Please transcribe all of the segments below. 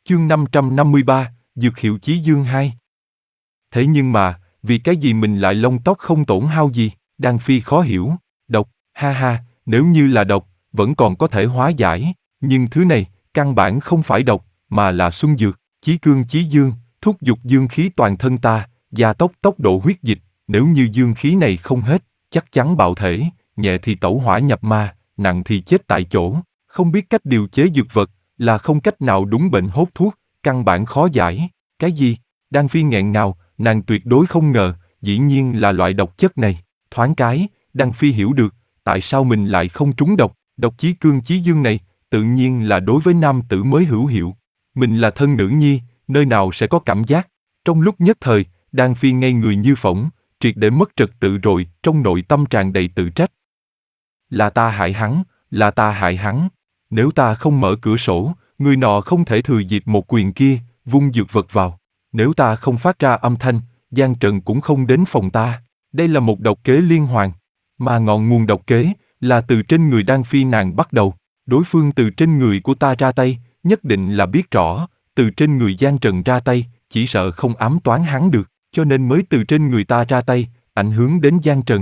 Chương 553, Dược hiệu chí dương 2. Thế nhưng mà, vì cái gì mình lại lông tóc không tổn hao gì? Đan Phi khó hiểu. Độc, ha ha, nếu như là độc, vẫn còn có thể hóa giải, nhưng thứ này, căn bản không phải độc, mà là xuân dược, chí cương chí dương, thúc giục dương khí toàn thân ta, gia tốc tốc độ huyết dịch, nếu như dương khí này không hết, chắc chắn bạo thể, nhẹ thì tẩu hỏa nhập ma, nặng thì chết tại chỗ, không biết cách điều chế dược vật, là không cách nào đúng bệnh hốt thuốc, căn bản khó giải. Cái gì? Đan Phi nghẹn ngào, nàng tuyệt đối không ngờ, dĩ nhiên là loại độc chất này. Thoáng cái, Đan Phi hiểu được, tại sao mình lại không trúng độc, độc chí cương chí dương này, tự nhiên là đối với nam tử mới hữu hiệu. Mình là thân nữ nhi, nơi nào sẽ có cảm giác. Trong lúc nhất thời, Đan Phi ngây người như phỗng, triệt để mất trật tự rồi, trong nội tâm tràn đầy tự trách. Là ta hại hắn, là ta hại hắn. Nếu ta không mở cửa sổ, người nọ không thể thừa dịp một quyền kia, vung dược vật vào. Nếu ta không phát ra âm thanh, Giang Trần cũng không đến phòng ta. Đây là một độc kế liên hoàn. Mà ngọn nguồn độc kế, là từ trên người Đan Phi nàng bắt đầu. Đối phương từ trên người của ta ra tay, nhất định là biết rõ, từ trên người Giang Trần ra tay, chỉ sợ không ám toán hắn được, cho nên mới từ trên người ta ra tay, ảnh hưởng đến Giang Trần.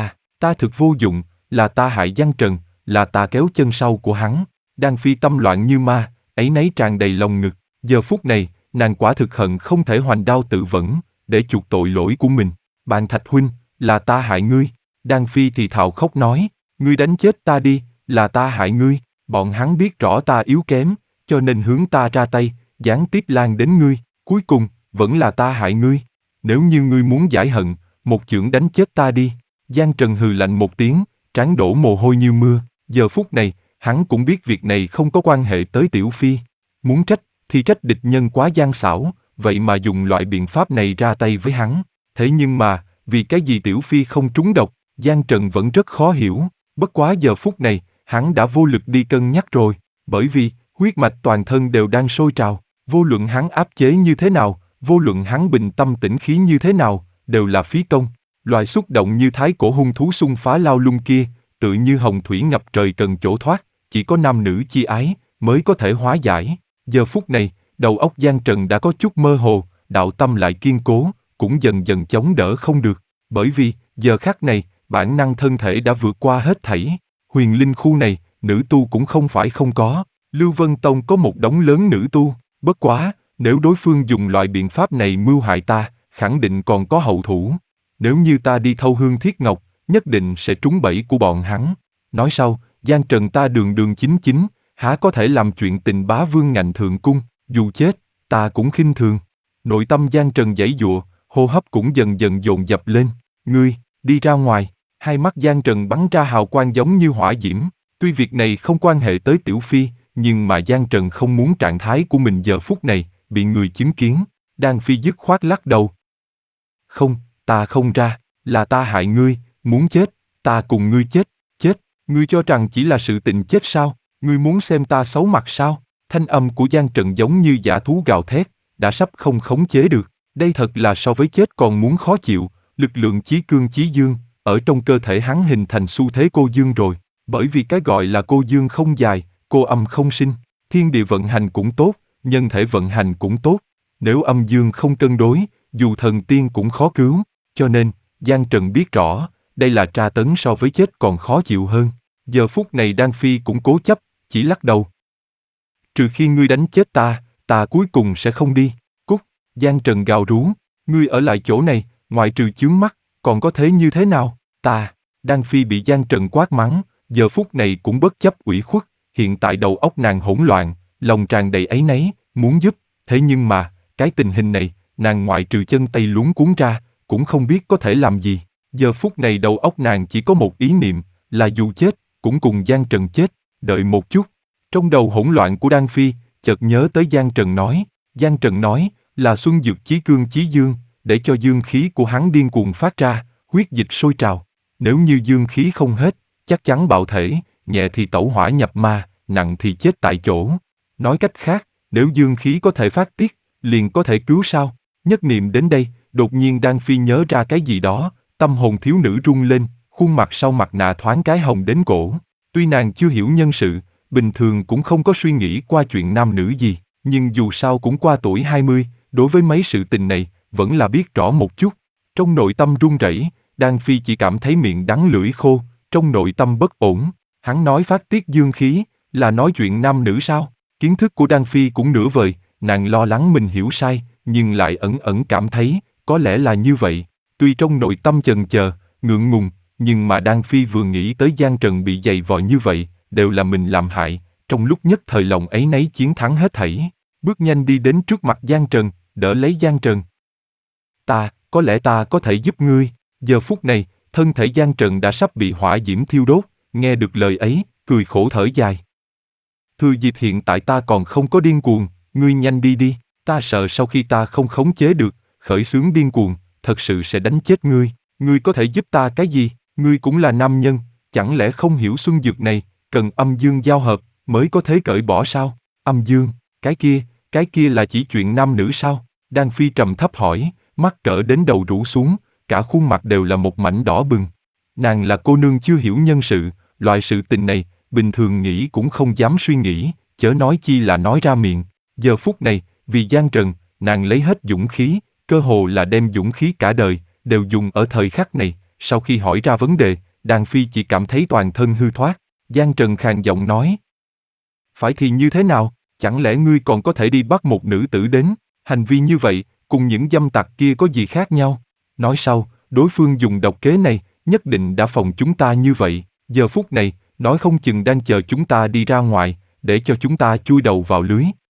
Ta thực vô dụng, là ta hại Giang Trần, là ta kéo chân sau của hắn. Đan Phi tâm loạn như ma, áy náy tràn đầy lòng ngực. Giờ phút này, nàng quả thực hận không thể hoành đao tự vẫn, để chuộc tội lỗi của mình. Bạn Thạch huynh, là ta hại ngươi. Đan Phi thì thào khóc nói, ngươi đánh chết ta đi, là ta hại ngươi. Bọn hắn biết rõ ta yếu kém, cho nên hướng ta ra tay, gián tiếp lan đến ngươi. Cuối cùng, vẫn là ta hại ngươi. Nếu như ngươi muốn giải hận, một chưởng đánh chết ta đi. Giang Trần hừ lạnh một tiếng, trán đổ mồ hôi như mưa. Giờ phút này, hắn cũng biết việc này không có quan hệ tới Tiểu Phi. Muốn trách, thì trách địch nhân quá gian xảo, vậy mà dùng loại biện pháp này ra tay với hắn. Thế nhưng mà, vì cái gì Tiểu Phi không trúng độc, Giang Trần vẫn rất khó hiểu. Bất quá giờ phút này, hắn đã vô lực đi cân nhắc rồi, bởi vì, huyết mạch toàn thân đều đang sôi trào. Vô luận hắn áp chế như thế nào, vô luận hắn bình tâm tĩnh khí như thế nào, đều là phí công. Loài xúc động như thái cổ hung thú xung phá lao lung kia, tự như hồng thủy ngập trời cần chỗ thoát, chỉ có nam nữ chi ái, mới có thể hóa giải. Giờ phút này, đầu óc Giang Trần đã có chút mơ hồ, đạo tâm lại kiên cố, cũng dần dần chống đỡ không được. Bởi vì, giờ khắc này, bản năng thân thể đã vượt qua hết thảy. Huyền Linh khu này, nữ tu cũng không phải không có. Lưu Vân Tông có một đống lớn nữ tu. Bất quá, nếu đối phương dùng loại biện pháp này mưu hại ta, khẳng định còn có hậu thủ. Nếu như ta đi thâu hương thiết ngọc, nhất định sẽ trúng bẫy của bọn hắn. Nói sau, Giang Trần ta đường đường chính chính, há có thể làm chuyện tình bá vương ngạnh thượng cung, dù chết, ta cũng khinh thường. Nội tâm Giang Trần giãy giụa, hô hấp cũng dần dần dồn dập lên. Ngươi, đi ra ngoài. Hai mắt Giang Trần bắn ra hào quang giống như hỏa diễm. Tuy việc này không quan hệ tới Tiểu Phi, nhưng mà Giang Trần không muốn trạng thái của mình giờ phút này bị người chứng kiến. Đan Phi dứt khoát lắc đầu. Không, ta không ra, là ta hại ngươi, muốn chết, ta cùng ngươi chết, chết. Ngươi cho rằng chỉ là sự tình chết sao? Ngươi muốn xem ta xấu mặt sao? Thanh âm của Giang Trần giống như dã thú gào thét, đã sắp không khống chế được. Đây thật là so với chết còn muốn khó chịu. Lực lượng chí cương chí dương, ở trong cơ thể hắn hình thành xu thế cô dương rồi. Bởi vì cái gọi là cô dương không dài, cô âm không sinh. Thiên địa vận hành cũng tốt, nhân thể vận hành cũng tốt. Nếu âm dương không cân đối, dù thần tiên cũng khó cứu. Cho nên, Giang Trần biết rõ, đây là tra tấn so với chết còn khó chịu hơn. Giờ phút này Đan Phi cũng cố chấp, chỉ lắc đầu. Trừ khi ngươi đánh chết ta cuối cùng sẽ không đi. Cút. Giang Trần gào rú, ngươi ở lại chỗ này, ngoại trừ chướng mắt, còn có thế như thế nào? Đan Phi bị Giang Trần quát mắng, giờ phút này cũng bất chấp ủy khuất, hiện tại đầu óc nàng hỗn loạn, lòng tràn đầy áy náy, muốn giúp, thế nhưng mà, cái tình hình này, nàng ngoại trừ chân tay luống cuống ra, cũng không biết có thể làm gì. Giờ phút này đầu óc nàng chỉ có một ý niệm, là dù chết, cũng cùng Giang Trần chết, đợi một chút. Trong đầu hỗn loạn của Đan Phi, chợt nhớ tới Giang Trần nói, là xuân dược chí cương chí dương, để cho dương khí của hắn điên cuồng phát ra, huyết dịch sôi trào. Nếu như dương khí không hết, chắc chắn bạo thể, nhẹ thì tẩu hỏa nhập ma, nặng thì chết tại chỗ. Nói cách khác, nếu dương khí có thể phát tiết, liền có thể cứu sao? Nhất niệm đến đây, đột nhiên Đan Phi nhớ ra cái gì đó, tâm hồn thiếu nữ rung lên, khuôn mặt sau mặt nạ thoáng cái hồng đến cổ. Tuy nàng chưa hiểu nhân sự, bình thường cũng không có suy nghĩ qua chuyện nam nữ gì, nhưng dù sao cũng qua tuổi 20, đối với mấy sự tình này, vẫn là biết rõ một chút. Trong nội tâm run rẩy, Đan Phi chỉ cảm thấy miệng đắng lưỡi khô, trong nội tâm bất ổn. Hắn nói phát tiết dương khí, là nói chuyện nam nữ sao? Kiến thức của Đan Phi cũng nửa vời, nàng lo lắng mình hiểu sai, nhưng lại ẩn ẩn cảm thấy, có lẽ là như vậy. Tuy trong nội tâm chần chờ, ngượng ngùng, nhưng mà Đan Phi vừa nghĩ tới Giang Trần bị dày vò như vậy, đều là mình làm hại, trong lúc nhất thời lòng ấy nấy chiến thắng hết thảy. Bước nhanh đi đến trước mặt Giang Trần, đỡ lấy Giang Trần. Có lẽ ta có thể giúp ngươi. Giờ phút này, thân thể Giang Trần đã sắp bị hỏa diễm thiêu đốt, nghe được lời ấy, cười khổ thở dài. Thừa dịp hiện tại ta còn không có điên cuồng, ngươi nhanh đi đi, ta sợ sau khi ta không khống chế được, khởi xướng điên cuồng, thật sự sẽ đánh chết ngươi. Ngươi có thể giúp ta cái gì? Ngươi cũng là nam nhân, chẳng lẽ không hiểu xuân dược này, cần âm dương giao hợp, mới có thể cởi bỏ sao? Âm dương, cái kia là chỉ chuyện nam nữ sao? Đan Phi trầm thấp hỏi, mắt cỡ đến đầu rũ xuống, cả khuôn mặt đều là một mảnh đỏ bừng. Nàng là cô nương chưa hiểu nhân sự, loại sự tình này, bình thường nghĩ cũng không dám suy nghĩ, chớ nói chi là nói ra miệng. Giờ phút này, vì Giang Trần, nàng lấy hết dũng khí, cơ hồ là đem dũng khí cả đời, đều dùng ở thời khắc này. Sau khi hỏi ra vấn đề, Đan Phi chỉ cảm thấy toàn thân hư thoát. Giang Trần khàn giọng nói. Phải thì như thế nào, chẳng lẽ ngươi còn có thể đi bắt một nữ tử đến, hành vi như vậy, cùng những dâm tặc kia có gì khác nhau? Nói sau, đối phương dùng độc kế này, nhất định đã phòng chúng ta như vậy, giờ phút này, nói không chừng đang chờ chúng ta đi ra ngoài, để cho chúng ta chui đầu vào lưới.